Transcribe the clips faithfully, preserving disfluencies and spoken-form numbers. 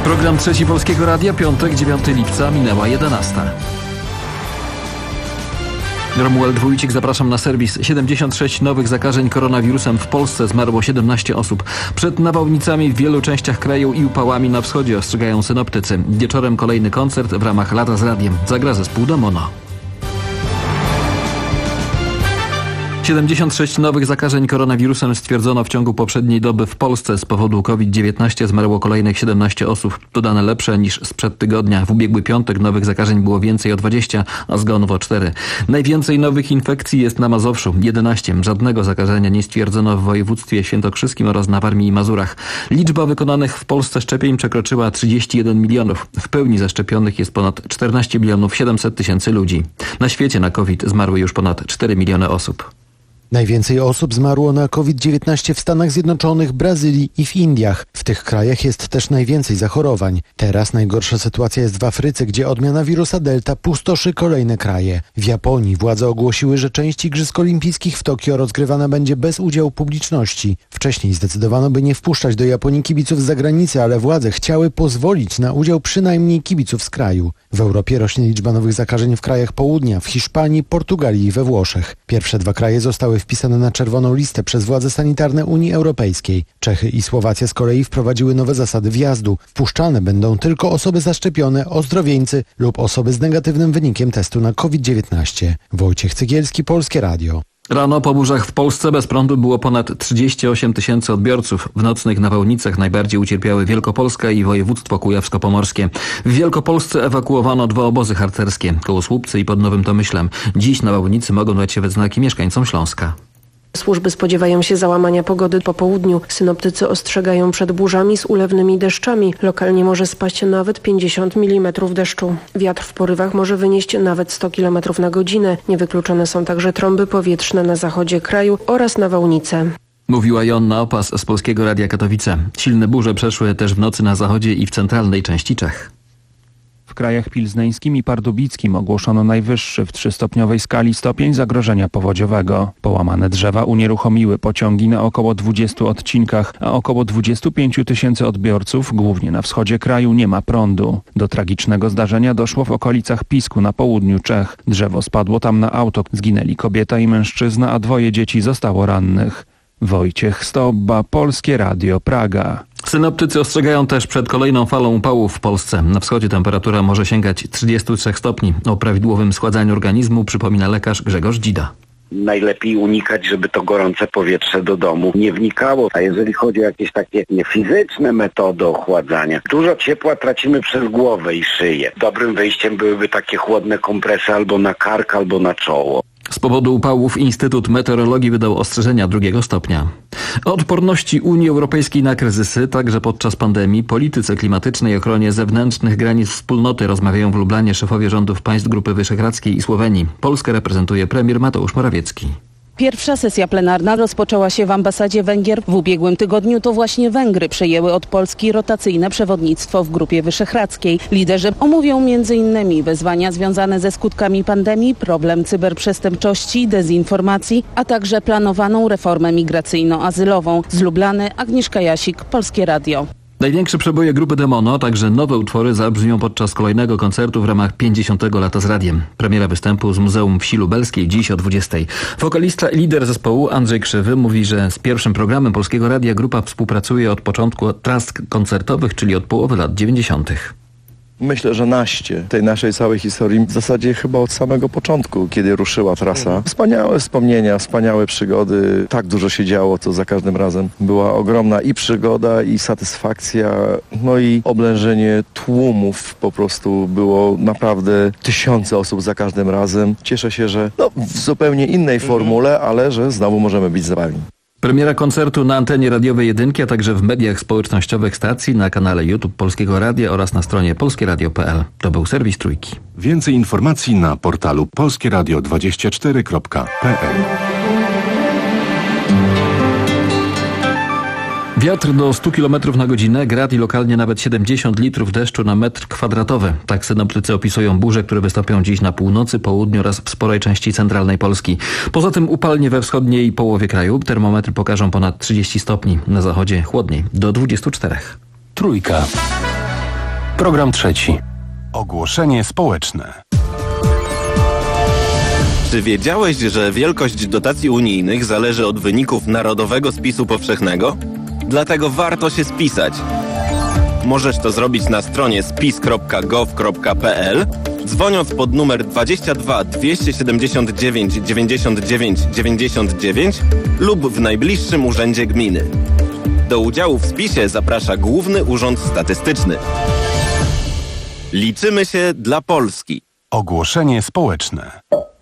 Program Trzeci Polskiego Radia, piątek, dziewiątego lipca, minęła jedenasta. Romuald Wójcik, zapraszam na serwis. siedemdziesiąt sześć nowych zakażeń koronawirusem w Polsce, zmarło siedemnaście osób. Przed nawałnicami w wielu częściach kraju i upałami na wschodzie ostrzegają synoptycy. Wieczorem kolejny koncert w ramach Lata z Radiem. Zagra zespół Domono. siedemdziesiąt sześć nowych zakażeń koronawirusem stwierdzono w ciągu poprzedniej doby w Polsce. Z powodu COVID dziewiętnaście zmarło kolejnych siedemnaście osób. To dane lepsze niż sprzed tygodnia. W ubiegły piątek nowych zakażeń było więcej o dwadzieścia, a zgonów o cztery. Najwięcej nowych infekcji jest na Mazowszu. jedenaście. Żadnego zakażenia nie stwierdzono w województwie świętokrzyskim oraz na Warmii i Mazurach. Liczba wykonanych w Polsce szczepień przekroczyła trzydzieści jeden milionów. W pełni zaszczepionych jest ponad czternaście milionów siedemset tysięcy ludzi. Na świecie na COVID zmarły już ponad cztery miliony osób. Najwięcej osób zmarło na COVID dziewiętnaście w Stanach Zjednoczonych, Brazylii i w Indiach. W tych krajach jest też najwięcej zachorowań. Teraz najgorsza sytuacja jest w Afryce, gdzie odmiana wirusa Delta pustoszy kolejne kraje. W Japonii władze ogłosiły, że część Igrzysk Olimpijskich w Tokio rozgrywana będzie bez udziału publiczności. Wcześniej zdecydowano, by nie wpuszczać do Japonii kibiców z zagranicy, ale władze chciały pozwolić na udział przynajmniej kibiców z kraju. W Europie rośnie liczba nowych zakażeń w krajach południa, w Hiszpanii, Portugalii i we Włoszech. Pierwsze dwa kraje zostały wpisane na czerwoną listę przez władze sanitarne Unii Europejskiej. Czechy i Słowacja z kolei wprowadziły nowe zasady wjazdu. Wpuszczane będą tylko osoby zaszczepione, ozdrowieńcy lub osoby z negatywnym wynikiem testu na COVID dziewiętnaście. Wojciech Cygielski, Polskie Radio. Rano po burzach w Polsce bez prądu było ponad trzydzieści osiem tysięcy odbiorców. W nocnych nawałnicach najbardziej ucierpiały Wielkopolska i województwo kujawsko-pomorskie. W Wielkopolsce ewakuowano dwa obozy harcerskie, koło Słupcy i pod Nowym Tomyślem. Dziś nawałnicy mogą dać się we znaki mieszkańcom Śląska. Służby spodziewają się załamania pogody po południu. Synoptycy ostrzegają przed burzami z ulewnymi deszczami. Lokalnie może spaść nawet pięćdziesiąt milimetrów deszczu. Wiatr w porywach może wynieść nawet sto kilometrów na godzinę. Niewykluczone są także trąby powietrzne na zachodzie kraju oraz nawałnice. Mówiła Joanna Opas z Polskiego Radia Katowice. Silne burze przeszły też w nocy na zachodzie i w centralnej części Czech. W krajach pilzneńskim i pardubickim ogłoszono najwyższy w trzystopniowej skali stopień zagrożenia powodziowego. Połamane drzewa unieruchomiły pociągi na około dwudziestu odcinkach, a około dwudziestu pięciu tysięcy odbiorców, głównie na wschodzie kraju, nie ma prądu. Do tragicznego zdarzenia doszło w okolicach Pisku na południu Czech. Drzewo spadło tam na auto. Zginęli kobieta i mężczyzna, a dwoje dzieci zostało rannych. Wojciech Stobba, Polskie Radio, Praga. Synoptycy ostrzegają też przed kolejną falą upałów w Polsce. Na wschodzie temperatura może sięgać trzydziestu trzech stopni. O prawidłowym schładzaniu organizmu przypomina lekarz Grzegorz Dzida. Najlepiej unikać, żeby to gorące powietrze do domu nie wnikało. A jeżeli chodzi o jakieś takie fizyczne metody ochładzania, dużo ciepła tracimy przez głowę i szyję. Dobrym wyjściem byłyby takie chłodne kompresy albo na kark, albo na czoło. Z powodu upałów Instytut Meteorologii wydał ostrzeżenia drugiego stopnia. O odporności Unii Europejskiej na kryzysy, także podczas pandemii, polityce klimatycznej i ochronie zewnętrznych granic wspólnoty rozmawiają w Lublanie szefowie rządów państw Grupy Wyszehradzkiej i Słowenii. Polskę reprezentuje premier Mateusz Morawiecki. Pierwsza sesja plenarna rozpoczęła się w ambasadzie Węgier. W ubiegłym tygodniu to właśnie Węgry przejęły od Polski rotacyjne przewodnictwo w Grupie Wyszehradzkiej. Liderzy omówią między innymi wyzwania związane ze skutkami pandemii, problem cyberprzestępczości, dezinformacji, a także planowaną reformę migracyjno-azylową. Z Lublany Agnieszka Jasik, Polskie Radio. Największe przeboje grupy Demono, a także nowe utwory zabrzmią podczas kolejnego koncertu w ramach pięćdziesiątego Lata z Radiem. Premiera występu z Muzeum Wsi Lubelskiej dziś o dwudziestej. Wokalista i lider zespołu Andrzej Krzywy mówi, że z pierwszym programem Polskiego Radia grupa współpracuje od początku tras koncertowych, czyli od połowy lat dziewięćdziesiątych. Myślę, że naście tej naszej całej historii w zasadzie chyba od samego początku, kiedy ruszyła trasa. Wspaniałe wspomnienia, wspaniałe przygody. Tak dużo się działo, to za każdym razem była ogromna i przygoda, i satysfakcja, no i oblężenie tłumów. Po prostu było naprawdę tysiące osób za każdym razem. Cieszę się, że no, w zupełnie innej formule, ale że znowu możemy być zabawni. Premiera koncertu na antenie radiowej Jedynki, a także w mediach społecznościowych stacji, na kanale YouTube Polskiego Radia oraz na stronie polskieradio kropka p l. To był serwis Trójki. Więcej informacji na portalu polskieradio dwadzieścia cztery kropka p l. Wiatr do stu kilometrów na godzinę, grad i lokalnie nawet siedemdziesiąt litrów deszczu na metr kwadratowy. Tak synoptycy opisują burze, które wystąpią dziś na północy, południu oraz w sporej części centralnej Polski. Poza tym upalnie we wschodniej połowie kraju. Termometry pokażą ponad trzydzieści stopni. Na zachodzie chłodniej, do dwudziestu czterech. Trójka. Program trzeci. Ogłoszenie społeczne. Czy wiedziałeś, że wielkość dotacji unijnych zależy od wyników Narodowego Spisu Powszechnego? Dlatego warto się spisać. Możesz to zrobić na stronie spis kropka gov kropka p l, dzwoniąc pod numer dwadzieścia dwa dwieście siedemdziesiąt dziewięć dziewięćdziesiąt dziewięć dziewięćdziesiąt dziewięć lub w najbliższym urzędzie gminy. Do udziału w spisie zaprasza Główny Urząd Statystyczny. Liczymy się dla Polski. Ogłoszenie społeczne.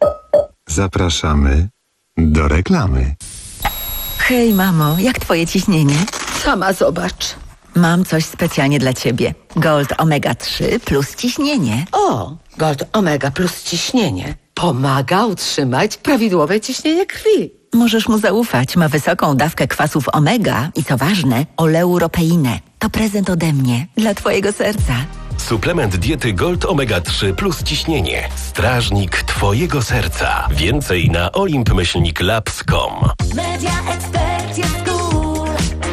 Zapraszamy do reklamy. Hej mamo, jak twoje ciśnienie? Sama zobacz. Mam coś specjalnie dla ciebie. Gold omega trzy plus ciśnienie. O, Gold Omega plus ciśnienie. Pomaga utrzymać prawidłowe ciśnienie krwi. Możesz mu zaufać. Ma wysoką dawkę kwasów omega i co ważne, oleuropeinę. To prezent ode mnie dla twojego serca. Suplement diety Gold omega trzy plus ciśnienie. Strażnik twojego serca. Więcej na olimp myślnik labs kropka com. Media Expert jest cool.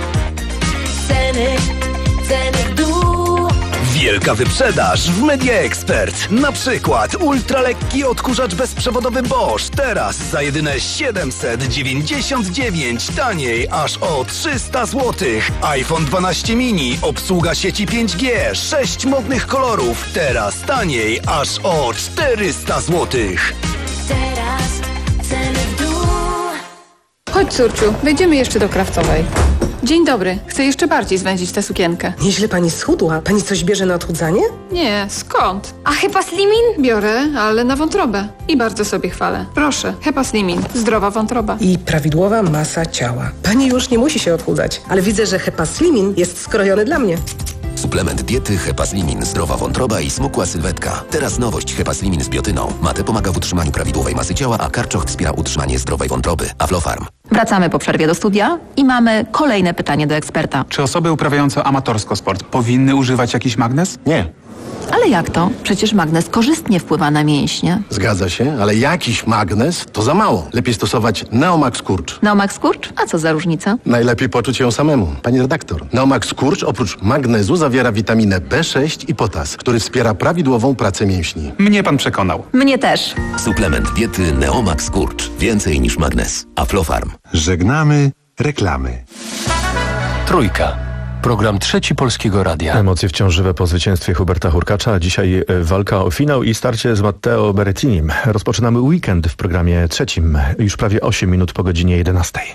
Ceny, ceny w dół. Wielka wyprzedaż w Media Expert. Na przykład ultralekki odkurzacz bezprzewodowy Bosch. Teraz za jedyne siedemset dziewięćdziesiąt dziewięć. Taniej aż o trzysta złotych. iPhone dwanaście mini. Obsługa sieci pięć G. sześć modnych kolorów. Teraz taniej aż o czterysta złotych. Teraz ceny w dół. Chodź, córciu, wejdziemy jeszcze do Krawcowej. Dzień dobry. Chcę jeszcze bardziej zwędzić tę sukienkę. Nieźle pani schudła. Pani coś bierze na odchudzanie? Nie, skąd? A Hepa Slimin? Biorę, ale na wątrobę. I bardzo sobie chwalę. Proszę, Hepa Slimin. Zdrowa wątroba. I prawidłowa masa ciała. Pani już nie musi się odchudzać, ale widzę, że Hepa Slimin jest skrojony dla mnie. Suplement diety Hepa Slimin. Zdrowa wątroba i smukła sylwetka. Teraz nowość Hepa Slimin z biotyną. Mate pomaga w utrzymaniu prawidłowej masy ciała, a karczoch wspiera utrzymanie zdrowej wątroby. Aflofarm. Wracamy po przerwie do studia i mamy kolejne pytanie do eksperta. Czy osoby uprawiające amatorsko sport powinny używać jakiś magnez? Nie. Ale jak to? Przecież magnez korzystnie wpływa na mięśnie. Zgadza się, ale jakiś magnez to za mało. Lepiej stosować Neomax Kurcz. Neomax Kurcz? A co za różnica? Najlepiej poczuć ją samemu. Pani redaktor, Neomax Kurcz oprócz magnezu zawiera witaminę B sześć i potas, który wspiera prawidłową pracę mięśni. Mnie pan przekonał. Mnie też. Suplement diety Neomax Kurcz. Więcej niż magnez. Aflofarm. Żegnamy reklamy. Trójka. Program trzeci Polskiego Radia. Emocje wciąż żywe po zwycięstwie Huberta Hurkacza. Dzisiaj walka o finał i starcie z Matteo Berrettinim. Rozpoczynamy weekend w programie trzecim. Już prawie osiem minut po godzinie jedenastej.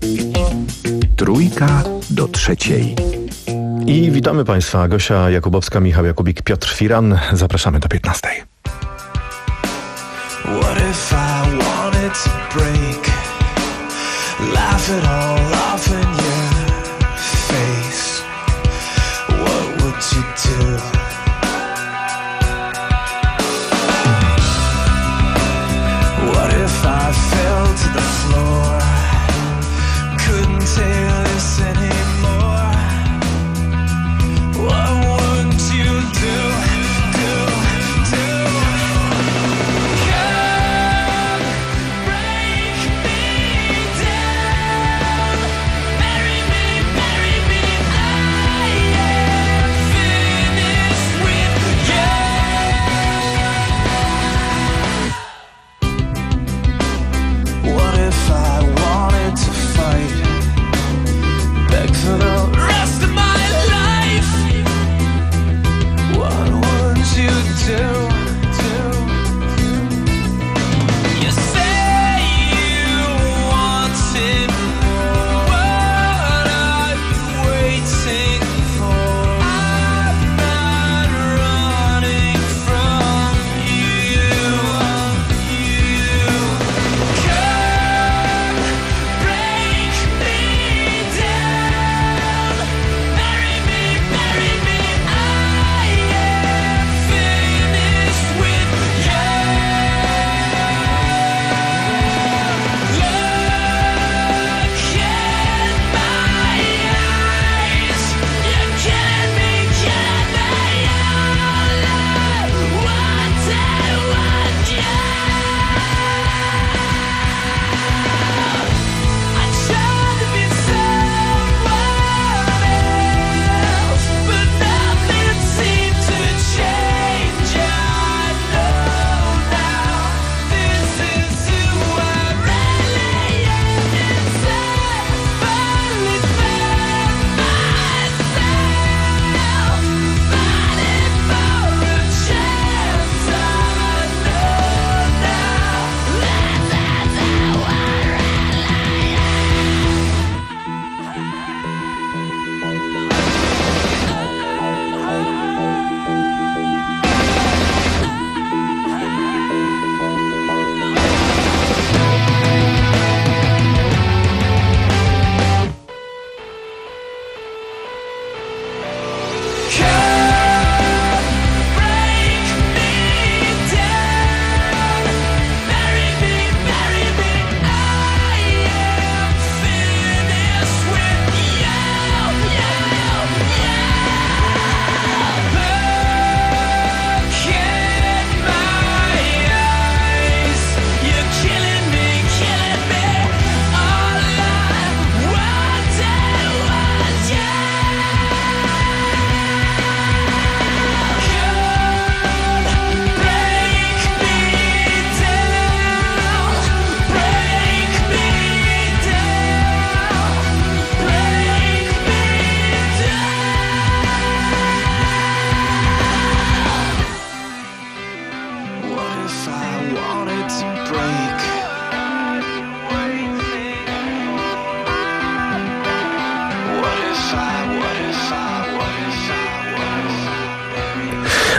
Trójka do trzeciej. I witamy Państwa. Gosia Jakubowska, Michał Jakubik, Piotr Firan. Zapraszamy do piętnastej. What if I wanted to break? Laugh it all off in your face. What would you do? What if I fell to the floor? Couldn't take this anymore. What would you do? Do, do? Come break me down, bury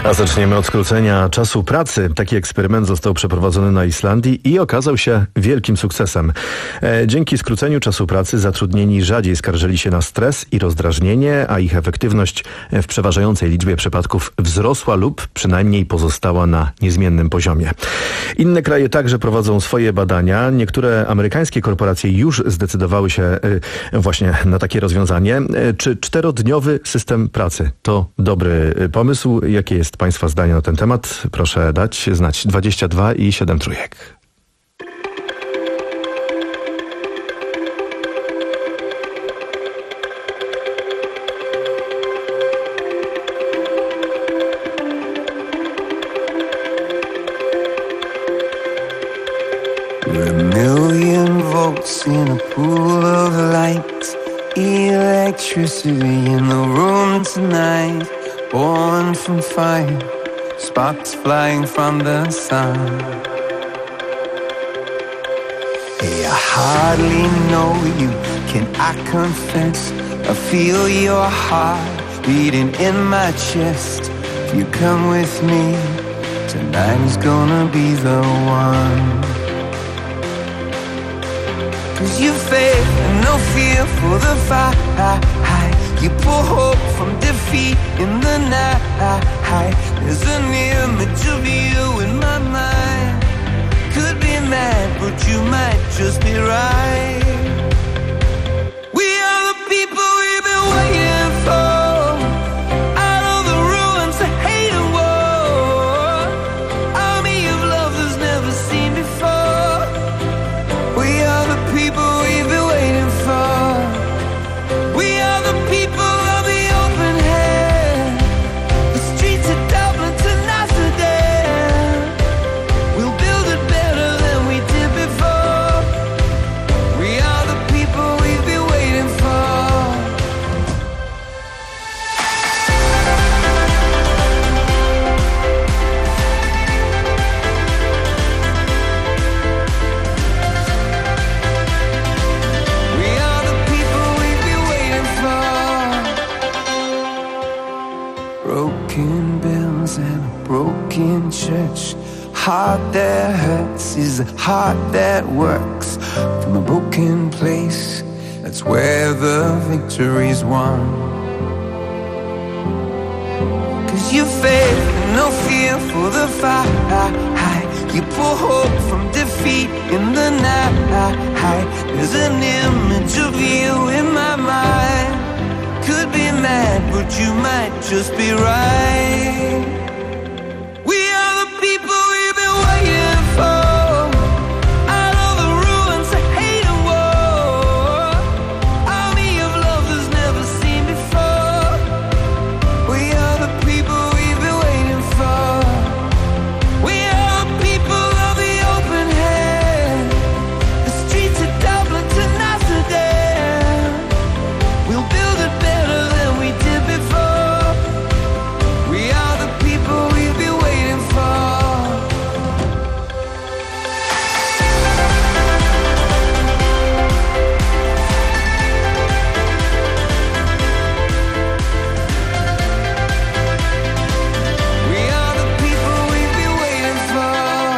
A zaczniemy od skrócenia czasu pracy. Taki eksperyment został przeprowadzony na Islandii i okazał się wielkim sukcesem. E, dzięki skróceniu czasu pracy zatrudnieni rzadziej skarżyli się na stres i rozdrażnienie, a ich efektywność w przeważającej liczbie przypadków wzrosła lub przynajmniej pozostała na niezmiennym poziomie. Inne kraje także prowadzą swoje badania. Niektóre amerykańskie korporacje już zdecydowały się e, właśnie na takie rozwiązanie. E, czy czterodniowy system pracy to dobry pomysł? Jakie jest Państwa zdanie na ten temat? Proszę dać znać dwadzieścia dwa i siedem trójek. We're a million volts in a pool of light, electricity in the room tonight. Born from fire, sparks flying from the sun. Hey, I hardly know you, can I confess? I feel your heart beating in my chest. If you come with me, tonight is gonna be the one. 'Cause you faith and no fear for the fight. You pull hope from defeat in the night. There's an image of you in my mind. Could be mad, but you might just be right. We are the people we've been waiting for. Out of the ruins of hate and war. Army of love that's never seen before. We are the people we've been waiting for. We are the people of the open hand. The streets of Dublin to Amsterdam. We'll build it better than we did before. We are the people we've been waiting for. We are the people we've been waiting for. Broken bells and a broken church. Heart that hurts is a heart that works. From a broken place, that's where the victory's won. 'Cause you faith and no fear for the fight. You pull hope from defeat in the night. There's an image of you in my mind. Could be mad, but you might just be right. We are the people we've been waiting for. Out of the ruins of hate and war. Army of love that's never seen before. We are the people we've been waiting for. We are the people of the open hand. The streets of Dublin to Amsterdam. We'll build it better than we did before. We are the people we've been waiting for. We are the people we've been waiting for.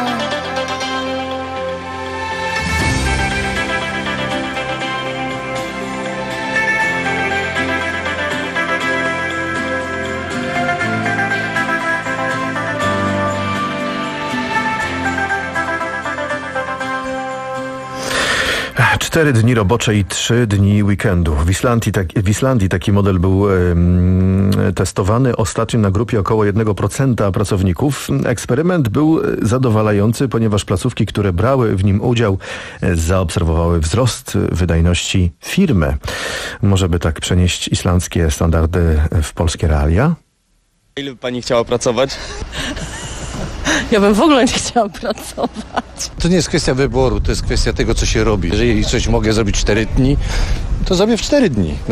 Cztery dni robocze i trzy dni weekendu. W Islandii, tak, w Islandii taki model był um, testowany ostatnio na grupie około jednego procenta pracowników. Eksperyment był zadowalający, ponieważ placówki, które brały w nim udział, zaobserwowały wzrost wydajności firmy. Może by tak przenieść islandzkie standardy w polskie realia? Ile by pani chciała pracować? Ja bym w ogóle nie chciała pracować. To nie jest kwestia wyboru, to jest kwestia tego, co się robi. Jeżeli coś mogę zrobić cztery dni, to zrobię w cztery dni. No.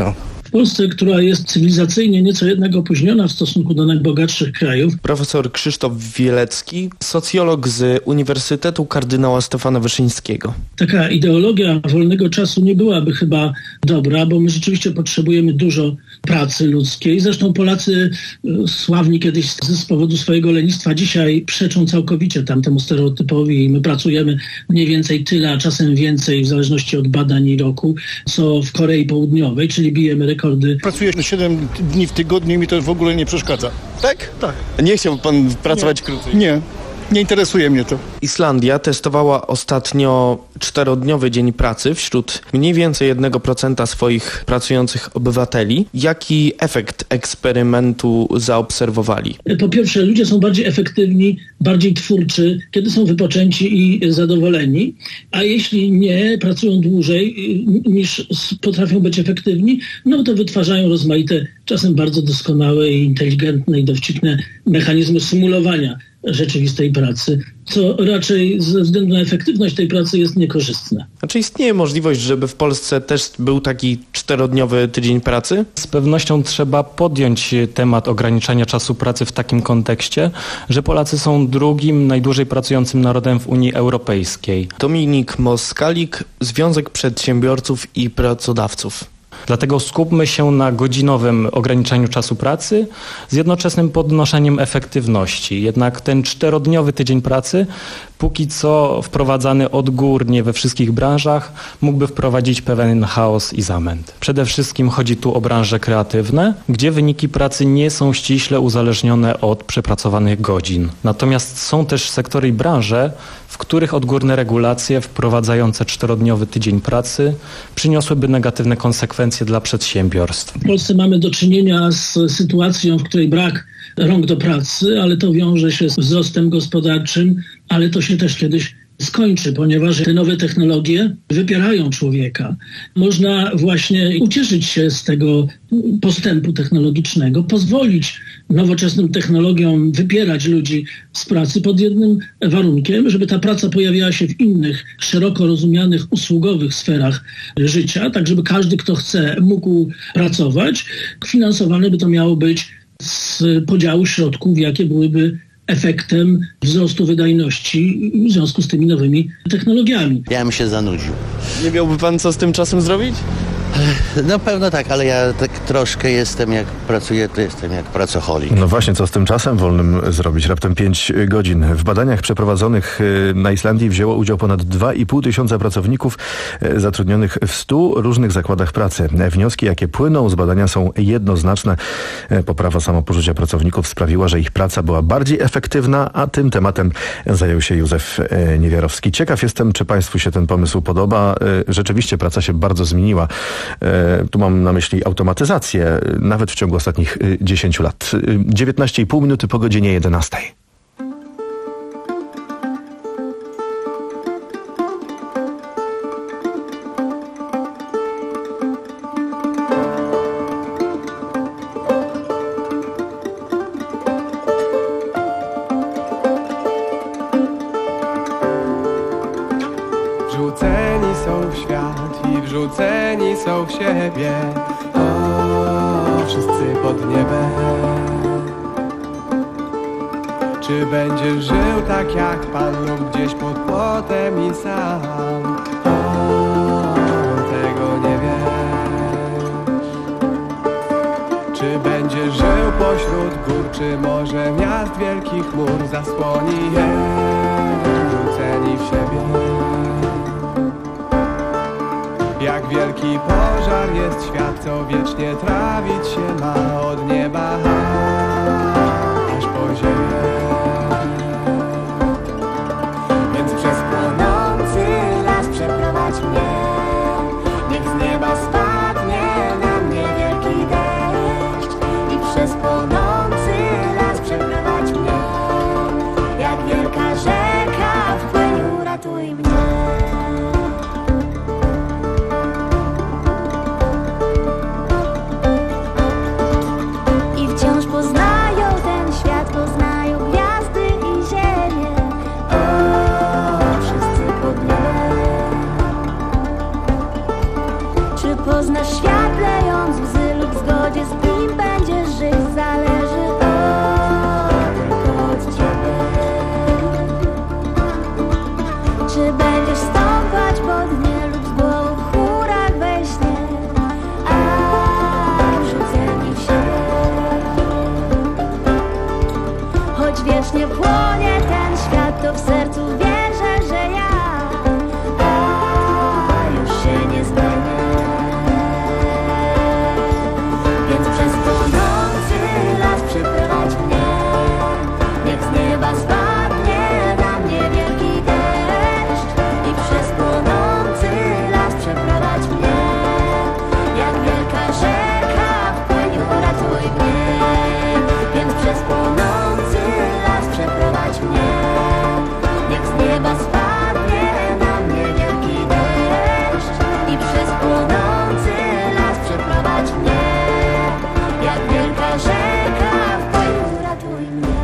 W Polsce, która jest cywilizacyjnie nieco jednak opóźniona w stosunku do najbogatszych krajów. Profesor Krzysztof Wielecki, socjolog z Uniwersytetu Kardynała Stefana Wyszyńskiego. Taka ideologia wolnego czasu nie byłaby chyba dobra, bo my rzeczywiście potrzebujemy dużo pracy ludzkiej. Zresztą Polacy, sławni kiedyś z powodu swojego lenistwa, dzisiaj przeczą całkowicie tamtemu stereotypowi i my pracujemy mniej więcej tyle, a czasem więcej w zależności od badań i roku, co w Korei Południowej, czyli bijemy rekordy. Pracuję siedem dni w tygodniu i mi to w ogóle nie przeszkadza. Tak? Tak. Nie chciałby pan pracować nie. krócej? Nie. Nie interesuje mnie to. Islandia testowała ostatnio czterodniowy dzień pracy wśród mniej więcej jednego procenta swoich pracujących obywateli. Jaki efekt eksperymentu zaobserwowali? Po pierwsze, ludzie są bardziej efektywni, bardziej twórczy, kiedy są wypoczęci i zadowoleni, a jeśli nie, pracują dłużej niż potrafią być efektywni, no to wytwarzają rozmaite, czasem bardzo doskonałe i inteligentne i dowcipne mechanizmy symulowania rzeczywistej pracy, co raczej ze względu na efektywność tej pracy jest niekorzystne. A czy istnieje możliwość, żeby w Polsce też był taki czterodniowy tydzień pracy? Z pewnością trzeba podjąć temat ograniczania czasu pracy w takim kontekście, że Polacy są drugim najdłużej pracującym narodem w Unii Europejskiej. Dominik Moskalik, Związek Przedsiębiorców i Pracodawców. Dlatego skupmy się na godzinowym ograniczeniu czasu pracy z jednoczesnym podnoszeniem efektywności. Jednak ten czterodniowy tydzień pracy, póki co wprowadzany odgórnie we wszystkich branżach, mógłby wprowadzić pewien chaos i zamęt. Przede wszystkim chodzi tu o branże kreatywne, gdzie wyniki pracy nie są ściśle uzależnione od przepracowanych godzin. Natomiast są też sektory i branże, w których odgórne regulacje wprowadzające czterodniowy tydzień pracy przyniosłyby negatywne konsekwencje dla przedsiębiorstw. W Polsce mamy do czynienia z sytuacją, w której brak rąk do pracy, ale to wiąże się z wzrostem gospodarczym, ale to się też kiedyś skończy, ponieważ te nowe technologie wypierają człowieka. Można właśnie ucieszyć się z tego postępu technologicznego, pozwolić nowoczesnym technologiom wypierać ludzi z pracy pod jednym warunkiem, żeby ta praca pojawiała się w innych, szeroko rozumianych, usługowych sferach życia, tak żeby każdy, kto chce, mógł pracować. Finansowane by to miało być z podziału środków, jakie byłyby efektem wzrostu wydajności w związku z tymi nowymi technologiami. Ja bym się zanudził. Nie miałby pan co z tym czasem zrobić? Na pewno tak, ale ja tak troszkę jestem, jak pracuję, to jestem jak pracoholik. No właśnie, co z tym czasem wolnym zrobić? Raptem pięć godzin. W badaniach przeprowadzonych na Islandii wzięło udział ponad dwa i pół tysiąca pracowników zatrudnionych w stu różnych zakładach pracy. Wnioski, jakie płyną z badania, są jednoznaczne. Poprawa samopoczucia pracowników sprawiła, że ich praca była bardziej efektywna, a tym tematem zajął się Józef Niewiarowski. Ciekaw jestem, czy państwu się ten pomysł podoba. Rzeczywiście praca się bardzo zmieniła. Tu mam na myśli automatyzację, nawet w ciągu ostatnich dziesięciu lat. dziewiętnaście i pół minuty po godzinie jedenastej. Wrzuceni są w świat i wrzuceni są w siebie. O, wszyscy pod niebem. Czy będziesz żył tak jak Pan lub gdzieś pod płotem i sam? O, tego nie wiesz. Czy będziesz żył pośród gór, czy może miast wielkich chmur zasłoni je, wrzuceni w siebie? Jak wielki pożar jest świat, co wiecznie trawić się ma od nieba aż po ziemię. Więc przez płonący las przeprowadź mnie. Niech z nieba spadnie na mnie wielki deszcz. I przez płonący las przeprowadź mnie. Jak wielka rzeka wpłyń, uratuj mnie. I wciąż właśnie płonie ten świat, to w sercu wierzę, że ja a, już się nie zmienię. Więc przez płonący las przeprowadź mnie, niech z nieba spadnie na mnie wielki deszcz i przez płonący las przeprowadź mnie, jak wielka rzeka wpłyń, uratuj mnie. Więc przez płonący las przeprowadź mnie, niech z nieba spadnie na mnie wielki deszcz i przez płonący las przeprowadź mnie, jak wielka rzeka wpłyń, uratuj mnie.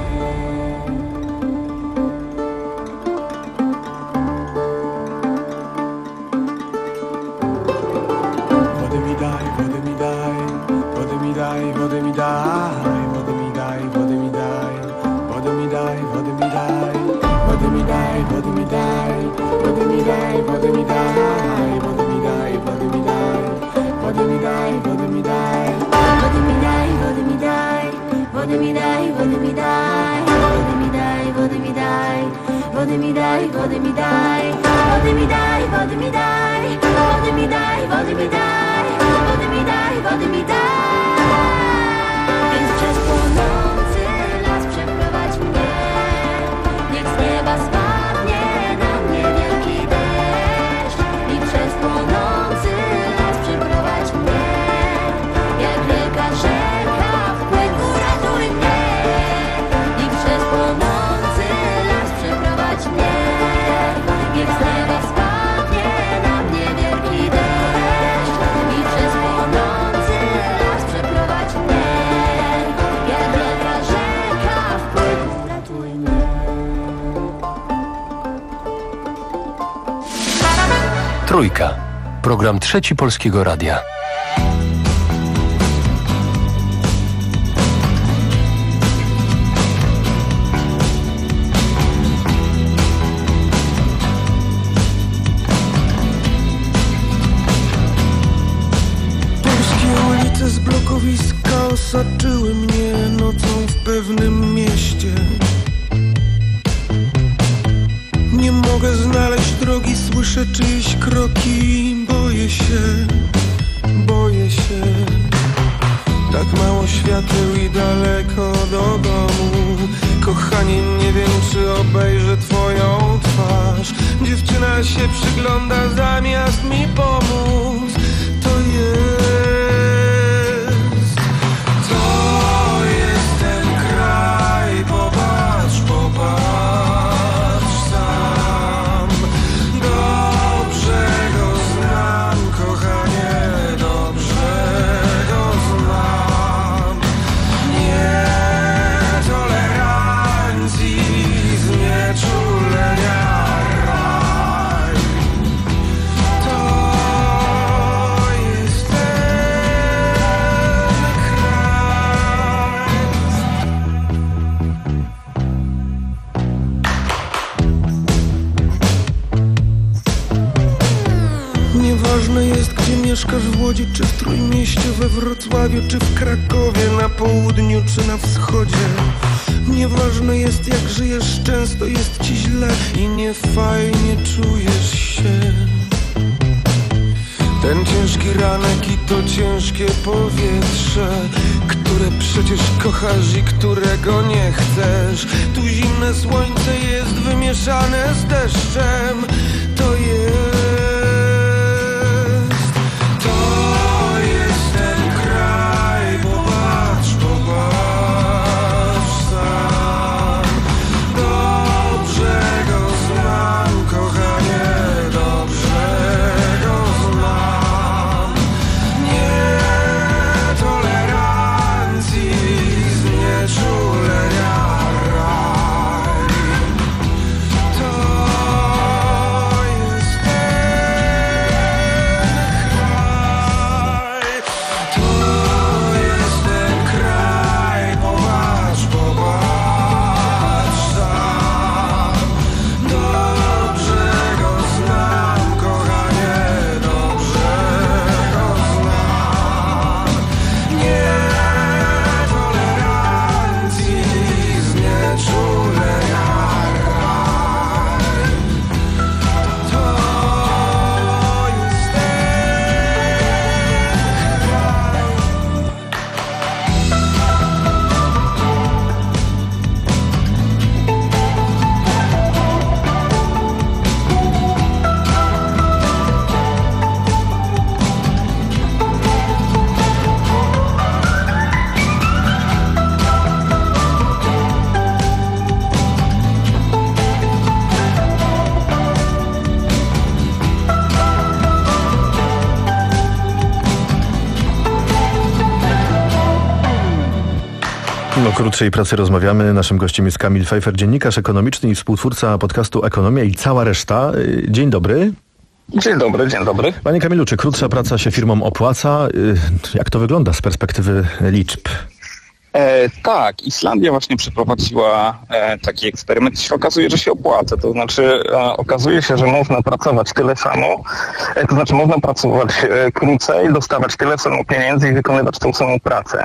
Wody mi daj, wody mi daj, wody mi daj, wody mi daj, wody mi daj, wody mi daj, wody mi daj, wody mi daj, wody mi daj, wody mi daj, wody mi daj, wody mi daj, wody mi daj, wody mi daj, wody mi daj, wody mi daj, Wody mi daj, wody mi daj, wody mi daj, wody mi daj, wody mi daj, wody mi daj, wody mi daj, wody mi daj, wody mi daj, wody mi daj, wody mi daj, wody mi daj, wody mi daj, wody mi daj. Więc przez płonący las przeprowadź mnie, niech z nieba spadnie na mnie wielki deszcz i przez płonący las przeprowadź mnie, jak wielka rzeka wpłyń, uratuj mnie. I przez płonący las przeprowadź mnie, niech z nieba spadnie na mnie wielki deszcz i przez płonący las przeprowadź mnie, jak wielka rzeka wpłyń, uratuj mnie. Trójka. Program Trzeci Polskiego Radia. Polskie ulice z blokowiska osaczyły mnie nocą w pewnym mieście. Nie mogę znaleźć drogi, słyszę czyjeś kroki. Boję się, boję się. Tak mało świateł i daleko do domu. Kochanie, nie wiem, czy obejrzę twoją twarz. Dziewczyna się przygląda zamiast mi pomóc. To jest, to jest ten kraj. Popatrz, popatrz sam. Dobrze go znam, kochanie, dobrze go znam. Nietolerancji, znieczulenia raj. To jest ten kraj. Nieważne jest, gdzie mieszkasz, w Łodzi czy w Trójmieście, we Wrocławiu czy w Krakowie, na południu czy na wschodzie. Nieważne jest, jak żyjesz, często jest ci źle i niefajnie czujesz się. Ten ciężki ranek i to ciężkie powietrze, które przecież kochasz i którego nie chcesz. Tu zimne słońce jest wymieszane z deszczem. To jest, to jest ten kraj. Popatrz, popatrz sam. Dobrze go znam, kochanie, dobrze go znam. Nietolerancji, znieczulenia raj. To jest ten O krótszej pracy rozmawiamy. Naszym gościem jest Kamil Pfeiffer, dziennikarz ekonomiczny i współtwórca podcastu Ekonomia i cała reszta. Dzień dobry. Dzień dobry, dzień dobry. Panie Kamilu, czy krótsza praca się firmom opłaca? Jak to wygląda z perspektywy liczb? E, tak, Islandia właśnie przeprowadziła e, taki eksperyment i się okazuje, że się opłaca. To znaczy e, okazuje się, że można pracować tyle samo, e, to znaczy można pracować e, krócej, dostawać tyle samo pieniędzy i wykonywać tą samą pracę.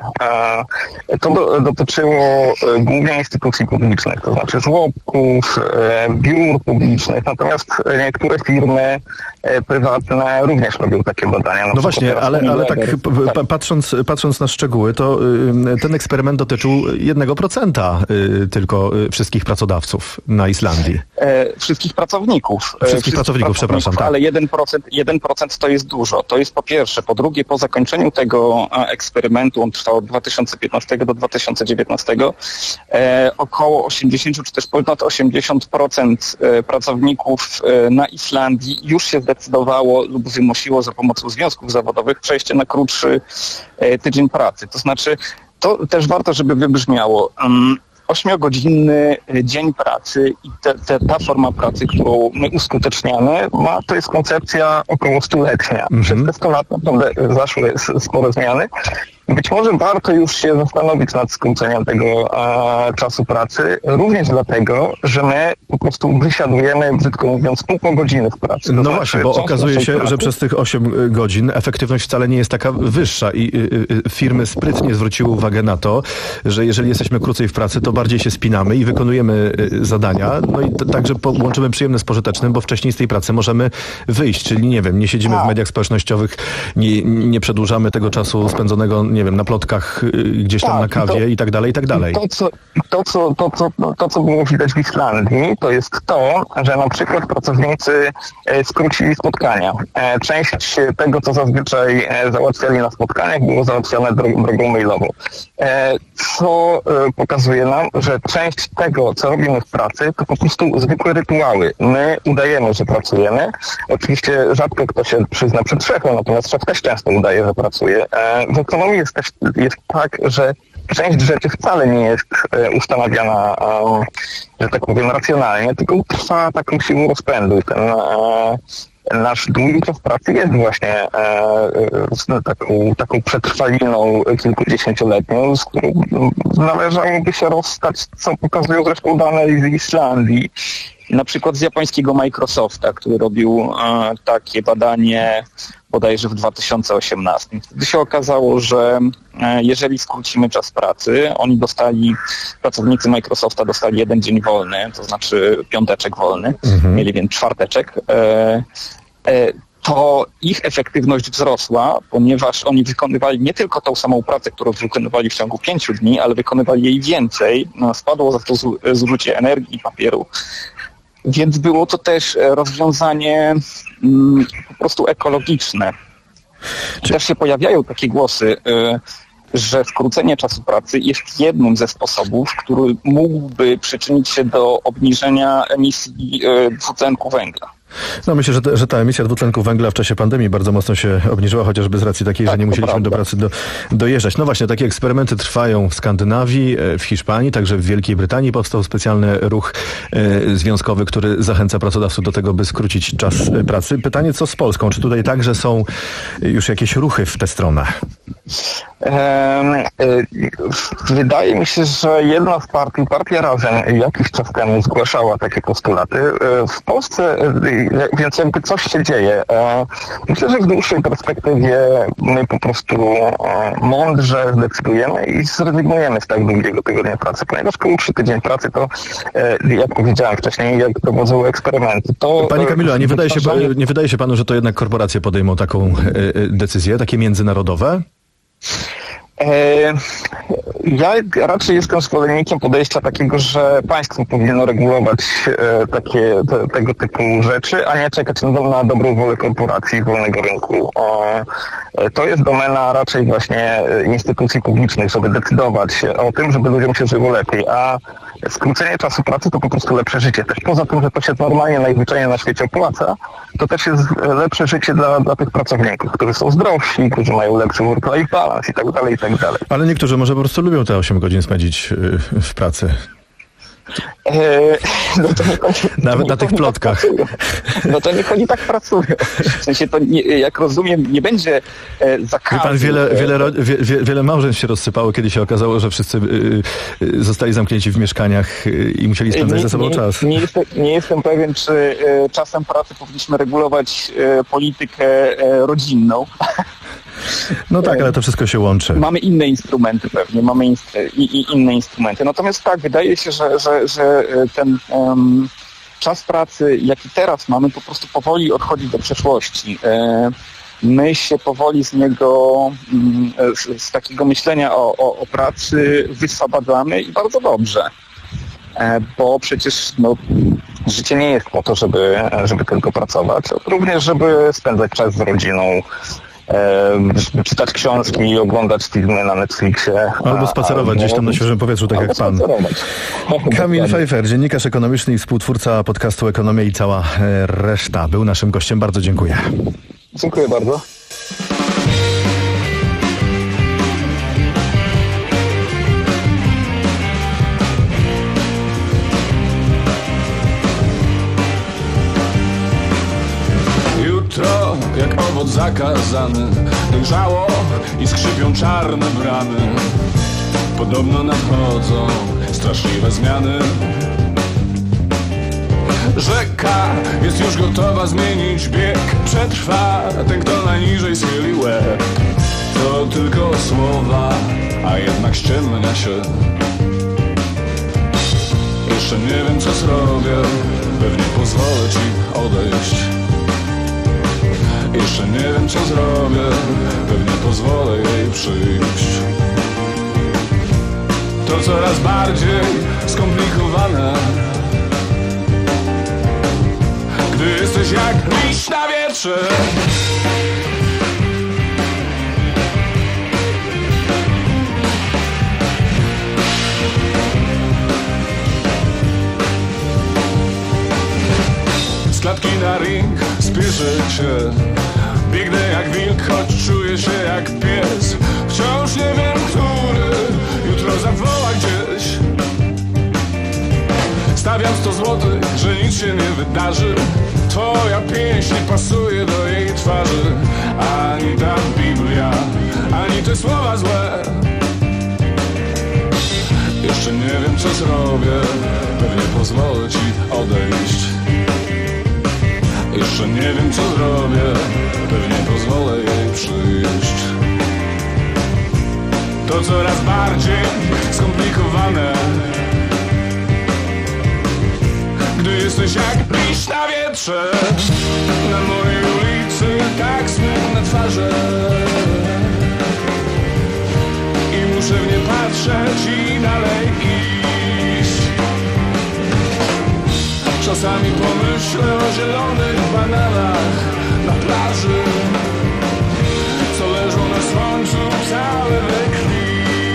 E, to do, dotyczyło e, głównie instytucji publicznych, to znaczy żłobków, e, biur publicznych, natomiast niektóre firmy e, prywatne również robią takie badania. No właśnie, ale, ale tak, tak patrząc, patrząc na szczegóły, to y, ten eksperyment dotyczył jednego procenta y, tylko y, wszystkich pracodawców na Islandii. E, wszystkich pracowników. Wszystkich, wszystkich pracowników, przepraszam. Tak. Ale jeden procent, jeden procent to jest dużo. To jest po pierwsze. Po drugie, po zakończeniu tego eksperymentu, on trwał od dwa tysiące piętnastego do dwa tysiące dziewiętnastego, e, około osiemdziesiąt czy też ponad osiemdziesiąt procent pracowników na Islandii już się zdecydowało lub wymusiło za pomocą związków zawodowych przejście na krótszy e, tydzień pracy. To znaczy, to też warto, żeby wybrzmiało. Ośmiogodzinny dzień pracy i te, te, ta forma pracy, którą my uskuteczniamy, ma, to jest koncepcja około stuletnia. Mm-hmm. Przez te sto lat naprawdę zaszły spore zmiany. Być może warto już się zastanowić nad skróceniem tego e, czasu pracy, również dlatego, że my po prostu wysiadujemy, brzydko mówiąc, pół po godziny w pracy. No właśnie, bo okazuje się, pracy, że przez tych osiem godzin efektywność wcale nie jest taka wyższa i y, y, firmy sprytnie zwróciły uwagę na to, że jeżeli jesteśmy krócej w pracy, to bardziej się spinamy i wykonujemy y, zadania, no i t- także łączymy przyjemne z pożytecznym, bo wcześniej z tej pracy możemy wyjść, czyli nie wiem, nie siedzimy A. w mediach społecznościowych, nie, nie przedłużamy tego czasu spędzonego, nie wiem, na plotkach gdzieś tam tak, na kawie to, i tak dalej, i tak dalej. To co, to, co, to, co, to, co było widać w Islandii, to jest to, że na przykład pracownicy skrócili spotkania. Część tego, co zazwyczaj załatwiali na spotkaniach, było załatwiane drogą, drogą mailową. Co pokazuje nam, że część tego, co robimy w pracy, to po prostu zwykłe rytuały. My udajemy, że pracujemy. Oczywiście rzadko kto się przyzna przed szefem, natomiast szef też często udaje, że pracuje. W ekonomii jest też jest tak, że część rzeczy wcale nie jest e, ustanawiana, e, że tak powiem, racjonalnie, tylko trwa taką siłą rozpędu. Ten e, nasz długi czas pracy jest właśnie e, e, taką, taką przetrwaliną kilkudziesięcioletnią, z którą należałoby się rozstać, co pokazują zresztą dane z Islandii. Na przykład z japońskiego Microsofta, który robił e, takie badanie bodajże w dwa tysiące osiemnastym. Wtedy się okazało, że e, jeżeli skrócimy czas pracy, oni dostali, pracownicy Microsofta dostali jeden dzień wolny, to znaczy piąteczek wolny, mhm. mieli więc czwarteczek, e, e, to ich efektywność wzrosła, ponieważ oni wykonywali nie tylko tą samą pracę, którą wykonywali w ciągu pięciu dni, ale wykonywali jej więcej. No, spadło za to zużycie energii i papieru. Więc było to też rozwiązanie mm, po prostu ekologiczne. Czy... Też się pojawiają takie głosy, y, że skrócenie czasu pracy jest jednym ze sposobów, który mógłby przyczynić się do obniżenia emisji y, dwutlenku węgla. No myślę, że, te, że ta emisja dwutlenku węgla w czasie pandemii bardzo mocno się obniżyła, chociażby z racji takiej, tak, że nie musieliśmy do pracy do, dojeżdżać. No właśnie, takie eksperymenty trwają w Skandynawii, w Hiszpanii, także w Wielkiej Brytanii powstał specjalny ruch e, związkowy, który zachęca pracodawców do tego, by skrócić czas pracy. Pytanie, co z Polską? Czy tutaj także są już jakieś ruchy w tę stronę? Wydaje mi się, że jedna z partii, Partia Razem, jakiś czas temu zgłaszała takie postulaty. W Polsce, więc jakby coś się dzieje. Myślę, że w dłuższej perspektywie my po prostu mądrze zdecydujemy i zrezygnujemy z tak długiego tygodnia pracy, ponieważ krótszy tydzień pracy to, jak powiedziałem wcześniej, jak prowadzą eksperymenty, to... Panie Kamilu, a nie wydaje się, nie wydaje się panu, że to jednak korporacje podejmą taką decyzję, takie międzynarodowe? Ja raczej jestem zwolennikiem podejścia takiego, że państwo powinno regulować takie, te, tego typu rzeczy, a nie czekać na, na dobrą wolę korporacji wolnego rynku. To jest domena raczej właśnie instytucji publicznych, żeby decydować o tym, żeby ludziom się żyło lepiej, a skrócenie czasu pracy to po prostu lepsze życie. Też poza tym, że to się normalnie najzwyczajniej na świecie opłaca, to też jest lepsze życie dla, dla tych pracowników, którzy są zdrowsi, którzy mają lepszy work-life balance i tak dalej, i tak tak dalej. Ale niektórzy może po prostu lubią te osiem godzin spędzić y, w pracy. Eee, no to niech oni, Nawet niech na tych oni plotkach. Tak pracują. No to niech oni tak pracują. W sensie to, nie, jak rozumiem, nie będzie e, zakazu. Wie pan, wiele, wiele, ro- wie, wie, wiele małżeństw się rozsypało, kiedy się okazało, że wszyscy y, y, zostali zamknięci w mieszkaniach y, i musieli spędzać nie, ze sobą nie, czas. Nie jestem, nie jestem pewien, czy e, czasem pracy powinniśmy regulować e, politykę e, rodzinną. No tak, ale to wszystko się łączy. Mamy inne instrumenty pewnie, mamy instru- i, i inne instrumenty. Natomiast tak, wydaje się, że, że, że ten um, czas pracy, jaki teraz mamy, po prostu powoli odchodzi do przeszłości. E, my się powoli z niego, z, z takiego myślenia o, o, o pracy wyswobadzamy i bardzo dobrze. E, bo przecież no, życie nie jest po to, żeby, żeby tylko pracować, również żeby spędzać czas z rodziną, E, czytać książki i oglądać filmy na Netflixie. Albo spacerować a, gdzieś tam na świeżym powietrzu, tak jak pan. Kamil Pfeiffer, dziennikarz ekonomiczny i współtwórca podcastu Ekonomia i cała reszta, był naszym gościem. Bardzo dziękuję. Dziękuję bardzo. Jutro jak owoc zakazany dojrzało i skrzypią czarne bramy. Podobno nadchodzą straszliwe zmiany. Rzeka jest już gotowa zmienić bieg. Przetrwa ten, kto najniżej schyli łeb. To tylko słowa, a jednak ściemnia się. Jeszcze nie wiem, co zrobię, pewnie pozwolę ci odejść. Jeszcze nie wiem, co zrobię, pewnie pozwolę jej przyjść. To coraz bardziej skomplikowane, gdy jesteś jak liść na wietrze. Z klatki na ring spieszę się. Biegnę jak wilk, choć czuję się jak pies. Wciąż nie wiem, który jutro zawoła gdzieś. Stawiam sto złotych, że nic się nie wydarzy. Twoja pieśń nie pasuje do jej twarzy. Ani ta Biblia, ani te słowa złe. Jeszcze nie wiem, co zrobię, pewnie pozwolę ci odejść. Jeszcze nie wiem, co zrobię, pewnie pozwolę jej przyjść. To coraz bardziej skomplikowane, gdy jesteś jak liść na wietrze. Na mojej ulicy tak smutne twarze i muszę w nie patrzeć i dalej iść. Czasami pomyślę o zielonych bananach na plaży, co leżą na słońcu całe we krwi.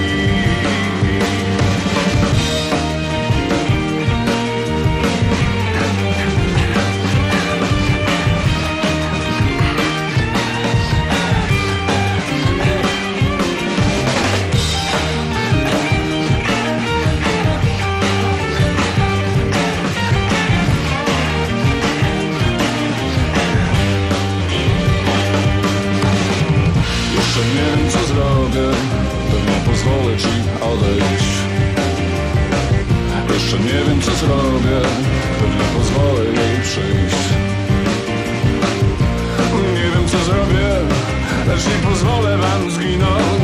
Nie wiem, co zrobię, pewnie pozwolę ci odejść. Jeszcze nie wiem, co zrobię, pewnie pozwolę jej przyjść. Nie wiem, co zrobię, lecz nie pozwolę wam zginąć.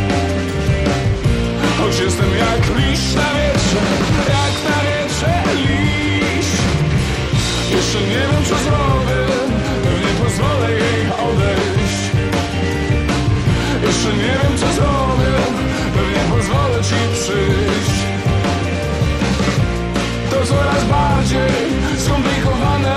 Choć jestem jak liść na wietrze, jak na wietrze liść. Jeszcze nie wiem, co zrobię, pewnie pozwolę jej odejść. Jeszcze nie wiem, co zrobię, pewnie pozwolę ci przyjść. To coraz bardziej skomplikowane,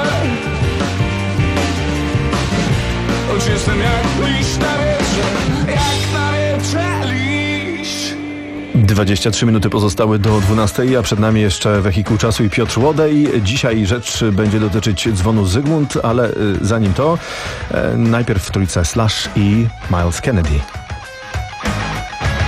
choć jestem jak liść na wietrze, jak na wietrze liść. dwadzieścia trzy minuty pozostały do dwunastej, a przed nami jeszcze Wehikuł Czasu i Piotr Łodej. Dzisiaj rzecz będzie dotyczyć dzwonu Zygmunt, ale zanim to, najpierw w trójce Slash i Miles Kennedy.